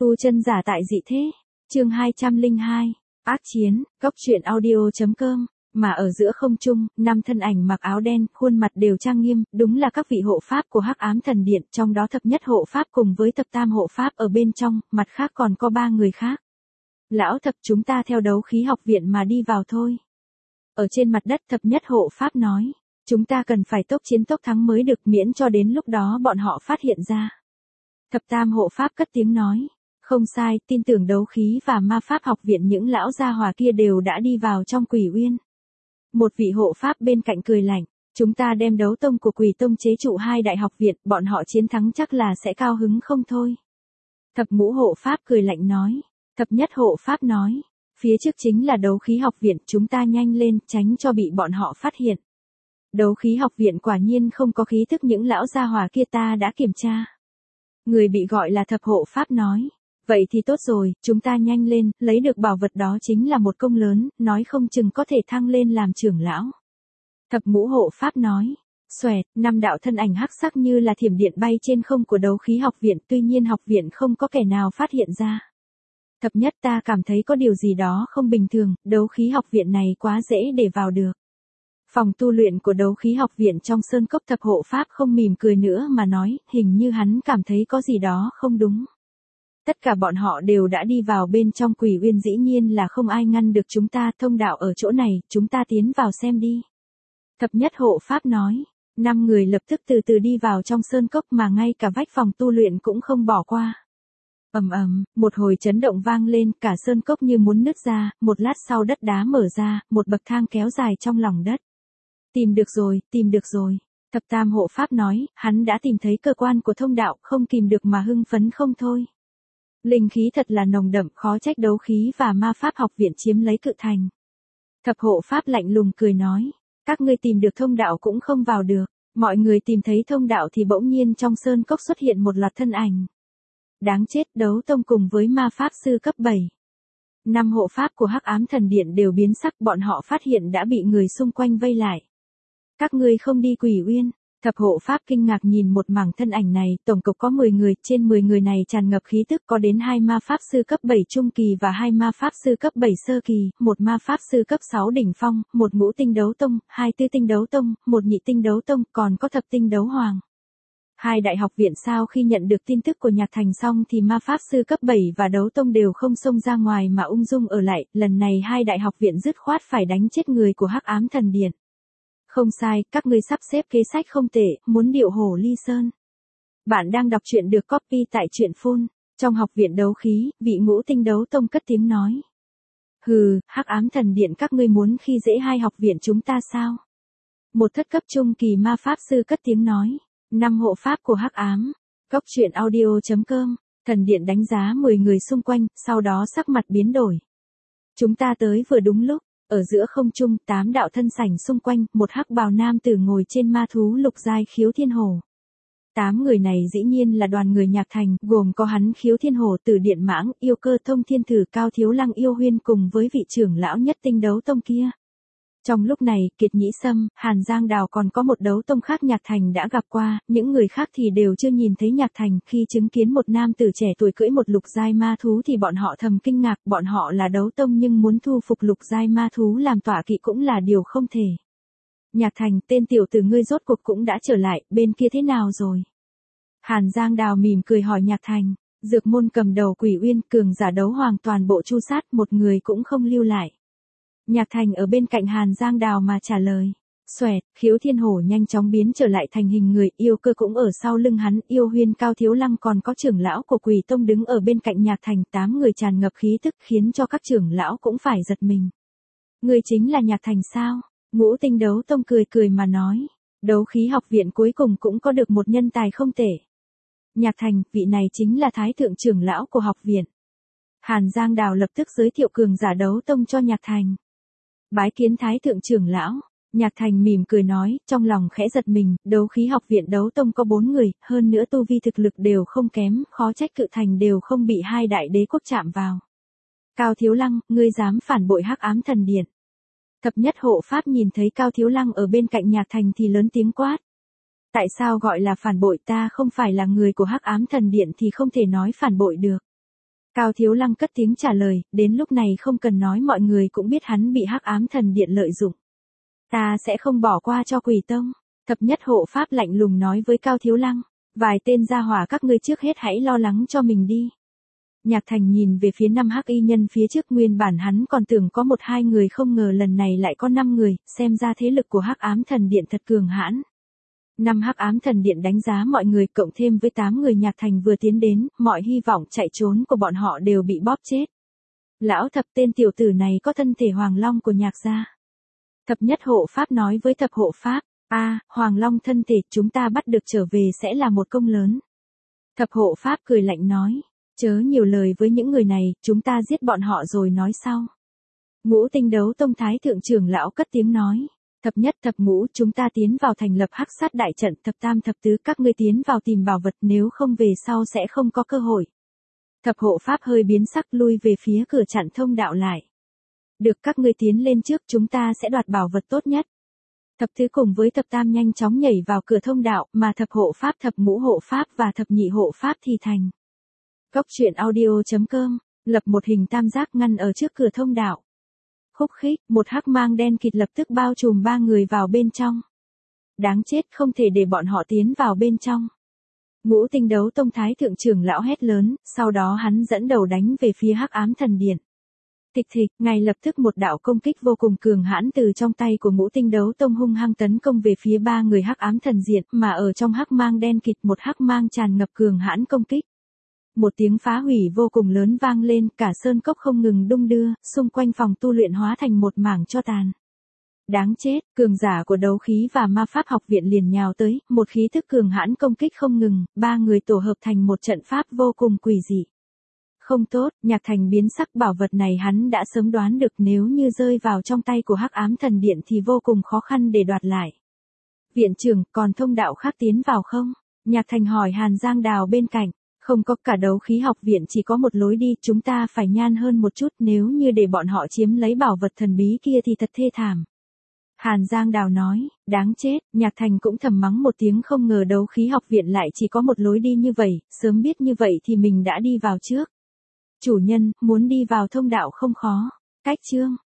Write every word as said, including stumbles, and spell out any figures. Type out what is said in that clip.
Tu chân giả tại dị thế. Chương hai trăm lẻ hai. Ác chiến, góc truyện audio.com. Mà ở giữa không trung, năm thân ảnh mặc áo đen, khuôn mặt đều trang nghiêm, đúng là các vị hộ pháp của Hắc Ám Thần Điện, trong đó thập nhất hộ pháp cùng với thập tam hộ pháp ở bên trong, mặt khác còn có ba người khác. Lão thập, chúng ta theo đấu khí học viện mà đi vào thôi. Ở trên mặt đất thập nhất hộ pháp nói, chúng ta cần phải tốc chiến tốc thắng mới được, miễn cho đến lúc đó bọn họ phát hiện ra. Thập tam hộ pháp cất tiếng nói, không sai, tin tưởng đấu khí và ma pháp học viện những lão gia hỏa kia đều đã đi vào trong Quỷ Uyên. Một vị hộ pháp bên cạnh cười lạnh, chúng ta đem đấu tông của Quỷ Tông chế trụ hai đại học viện, bọn họ chiến thắng chắc là sẽ cao hứng không thôi. Thập ngũ hộ pháp cười lạnh nói, thập nhất hộ pháp nói, phía trước chính là đấu khí học viện, chúng ta nhanh lên, tránh cho bị bọn họ phát hiện. Đấu khí học viện quả nhiên không có khí thức những lão gia hỏa kia, ta đã kiểm tra. Người bị gọi là thập hộ pháp nói, vậy thì tốt rồi, chúng ta nhanh lên, lấy được bảo vật đó chính là một công lớn, nói không chừng có thể thăng lên làm trưởng lão. Thập ngũ hộ pháp nói, xoẹt, năm đạo thân ảnh hắc sắc như là thiểm điện bay trên không của đấu khí học viện, tuy nhiên học viện không có kẻ nào phát hiện ra. Thập nhất, ta cảm thấy có điều gì đó không bình thường, đấu khí học viện này quá dễ để vào được. Phòng tu luyện của đấu khí học viện trong sơn cốc, thập hộ pháp không mỉm cười nữa mà nói, hình như hắn cảm thấy có gì đó không đúng. Tất cả bọn họ đều đã đi vào bên trong Quỷ Uyên, dĩ nhiên là không ai ngăn được chúng ta, thông đạo ở chỗ này, chúng ta tiến vào xem đi. Thập nhất hộ pháp nói, năm người lập tức từ từ đi vào trong sơn cốc mà ngay cả vách phòng tu luyện cũng không bỏ qua. Ầm ầm, một hồi chấn động vang lên, cả sơn cốc như muốn nứt ra, một lát sau đất đá mở ra, một bậc thang kéo dài trong lòng đất. Tìm được rồi, tìm được rồi. Thập tam hộ pháp nói, hắn đã tìm thấy cơ quan của thông đạo, không kìm được mà hưng phấn không thôi. Linh khí thật là nồng đậm, khó trách đấu khí và ma pháp học viện chiếm lấy cự thành. Thập hộ pháp lạnh lùng cười nói, các ngươi tìm được thông đạo cũng không vào được. Mọi người tìm thấy thông đạo thì bỗng nhiên trong sơn cốc xuất hiện một loạt thân ảnh. Đáng chết, đấu tông cùng với ma pháp sư cấp bảy. Năm hộ pháp của Hắc Ám Thần Điện đều biến sắc, bọn họ phát hiện đã bị người xung quanh vây lại. Các ngươi không đi Quỷ Uyên. Thập hộ pháp kinh ngạc nhìn một mảng thân ảnh này, tổng cộng có mười người, trên mười người này tràn ngập khí tức, có đến hai ma pháp sư cấp bảy trung kỳ và hai ma pháp sư cấp bảy sơ kỳ, một ma pháp sư cấp sáu đỉnh phong, một ngũ tinh đấu tông, hai tứ tinh đấu tông, một nhị tinh đấu tông, còn có thập tinh đấu hoàng. Hai đại học viện sau khi nhận được tin tức của Nhạc Thành xong thì ma pháp sư cấp bảy và đấu tông đều không xông ra ngoài mà ung dung ở lại, lần này hai đại học viện dứt khoát phải đánh chết người của Hắc Ám Thần Điện. Không sai, các ngươi sắp xếp kế sách không tệ, muốn điệu hổ ly sơn. Bạn đang đọc truyện được copy tại truyện phun. Trong học viện đấu khí, vị ngũ tinh đấu tông cất tiếng nói. Hừ, Hắc Ám Thần Điện các ngươi muốn khi dễ hai học viện chúng ta sao? Một thất cấp trung kỳ ma pháp sư cất tiếng nói. Năm hộ pháp của Hắc Ám. Góc truyện audio.com. Thần Điện đánh giá mười người xung quanh, sau đó sắc mặt biến đổi. Chúng ta tới vừa đúng lúc. Ở giữa không trung, tám đạo thân sảnh xung quanh, một hắc bào nam tử ngồi trên ma thú lục giai Khiếu Thiên Hổ. Tám người này dĩ nhiên là đoàn người Nhạc Thành, gồm có hắn Khiếu Thiên Hổ, Tử Điện Mãng, Yêu Cơ Thông Thiên Thử, Cao Thiếu Lăng Yêu Huyên cùng với vị trưởng lão nhất tinh đấu tông kia. Trong lúc này, Kiệt Nhĩ Sâm, Hàn Giang Đào còn có một đấu tông khác Nhạc Thành đã gặp qua, những người khác thì đều chưa nhìn thấy Nhạc Thành. Khi chứng kiến một nam tử trẻ tuổi cưỡi một lục giai ma thú thì bọn họ thầm kinh ngạc, bọn họ là đấu tông nhưng muốn thu phục lục giai ma thú làm tọa kỵ cũng là điều không thể. Nhạc Thành, tên tiểu tử ngươi rốt cuộc cũng đã trở lại, bên kia thế nào rồi? Hàn Giang Đào mỉm cười hỏi Nhạc Thành. Dược môn cầm đầu Quỷ Uyên, cường giả đấu hoàng toàn bộ chu sát, một người cũng không lưu lại. Nhạc Thành ở bên cạnh Hàn Giang Đào mà trả lời. Xoẹt, Khiếu Thiên Hổ nhanh chóng biến trở lại thành hình người, Yêu Cơ cũng ở sau lưng hắn, Yêu Huyên, Cao Thiếu Lăng còn có trưởng lão của Quỷ Tông đứng ở bên cạnh Nhạc Thành, tám người tràn ngập khí tức khiến cho các trưởng lão cũng phải giật mình. Người chính là Nhạc Thành sao? Ngũ tinh đấu tông cười cười mà nói. Đấu khí học viện cuối cùng cũng có được một nhân tài không tệ. Nhạc Thành, vị này chính là Thái thượng trưởng lão của học viện. Hàn Giang Đào lập tức giới thiệu cường giả đấu tông cho Nhạc Thành. Bái kiến Thái thượng trưởng lão. Nhạc Thành mỉm cười nói, trong lòng khẽ giật mình, đấu khí học viện đấu tông có bốn người, hơn nữa tu vi thực lực đều không kém, khó trách cự thành đều không bị hai đại đế quốc chạm vào. Cao Thiếu Lăng, ngươi dám phản bội Hắc Ám Thần Điện. Thập nhất hộ pháp nhìn thấy Cao Thiếu Lăng ở bên cạnh Nhạc Thành thì lớn tiếng quát. Tại sao gọi là phản bội, ta không phải là người của Hắc Ám Thần Điện thì không thể nói phản bội được. Cao Thiếu Lăng cất tiếng trả lời, đến lúc này không cần nói mọi người cũng biết hắn bị Hắc Ám Thần Điện lợi dụng. Ta sẽ không bỏ qua cho Quỷ Tông. Thập nhất hộ pháp lạnh lùng nói với Cao Thiếu Lăng, vài tên gia hỏa các ngươi trước hết hãy lo lắng cho mình đi. Nhạc Thành nhìn về phía năm hắc y nhân phía trước, nguyên bản hắn còn tưởng có một hai người, không ngờ lần này lại có năm người, xem ra thế lực của Hắc Ám Thần Điện thật cường hãn. Năm Hắc Ám Thần Điện đánh giá mọi người cộng thêm với tám người Nhạc Thành vừa tiến đến, mọi hy vọng chạy trốn của bọn họ đều bị bóp chết. Lão Thập, tên tiểu tử này có thân thể Hoàng Long của Nhạc gia. Thập nhất hộ pháp nói với thập hộ pháp, a à, Hoàng Long thân thể chúng ta bắt được trở về sẽ là một công lớn. Thập hộ pháp cười lạnh nói, chớ nhiều lời với những người này, chúng ta giết bọn họ rồi nói sau. Ngũ Tinh Đấu Tông Thái thượng trưởng lão cất tiếng nói, thập nhất thập ngũ chúng ta tiến vào thành lập hắc sát đại trận, thập tam thập tứ các ngươi tiến vào tìm bảo vật, nếu không về sau sẽ không có cơ hội. Thập hộ pháp hơi biến sắc lui về phía cửa chặn thông đạo lại. Được, các ngươi tiến lên trước, chúng ta sẽ đoạt bảo vật tốt nhất. Thập tứ cùng với thập tam nhanh chóng nhảy vào cửa thông đạo, mà thập hộ pháp, thập ngũ hộ pháp và thập nhị hộ pháp thì thành. Góc truyện audio chấm com lập một hình tam giác ngăn ở trước cửa thông đạo. Khúc khích, một hắc mang đen kịt lập tức bao trùm ba người vào bên trong. Đáng chết, không thể để bọn họ tiến vào bên trong. Ngũ Tinh Đấu Tông Thái thượng trưởng lão hét lớn, sau đó hắn dẫn đầu đánh về phía Hắc Ám Thần Điện. Tịch thịch, ngay lập tức một đạo công kích vô cùng cường hãn từ trong tay của Ngũ Tinh Đấu Tông hung hăng tấn công về phía ba người Hắc Ám Thần Điện, mà ở trong hắc mang đen kịt một hắc mang tràn ngập cường hãn công kích. Một tiếng phá hủy vô cùng lớn vang lên, cả sơn cốc không ngừng đung đưa, xung quanh phòng tu luyện hóa thành một mảng tro tàn. Đáng chết, cường giả của đấu khí và ma pháp học viện liền nhào tới, một khí thức cường hãn công kích không ngừng, ba người tổ hợp thành một trận pháp vô cùng quỷ dị. Không tốt, Nhạc Thành biến sắc, bảo vật này hắn đã sớm đoán được, nếu như rơi vào trong tay của Hắc Ám Thần Điện thì vô cùng khó khăn để đoạt lại. Viện trưởng, còn thông đạo khác tiến vào không? Nhạc Thành hỏi Hàn Giang Đào bên cạnh. Không có, cả đấu khí học viện chỉ có một lối đi, chúng ta phải nhan hơn một chút, nếu như để bọn họ chiếm lấy bảo vật thần bí kia thì thật thê thảm. Hàn Giang Đào nói, đáng chết, Nhạc Thành cũng thầm mắng một tiếng, không ngờ đấu khí học viện lại chỉ có một lối đi như vậy, sớm biết như vậy thì mình đã đi vào trước. Chủ nhân, muốn đi vào thông đạo không khó. Cách chương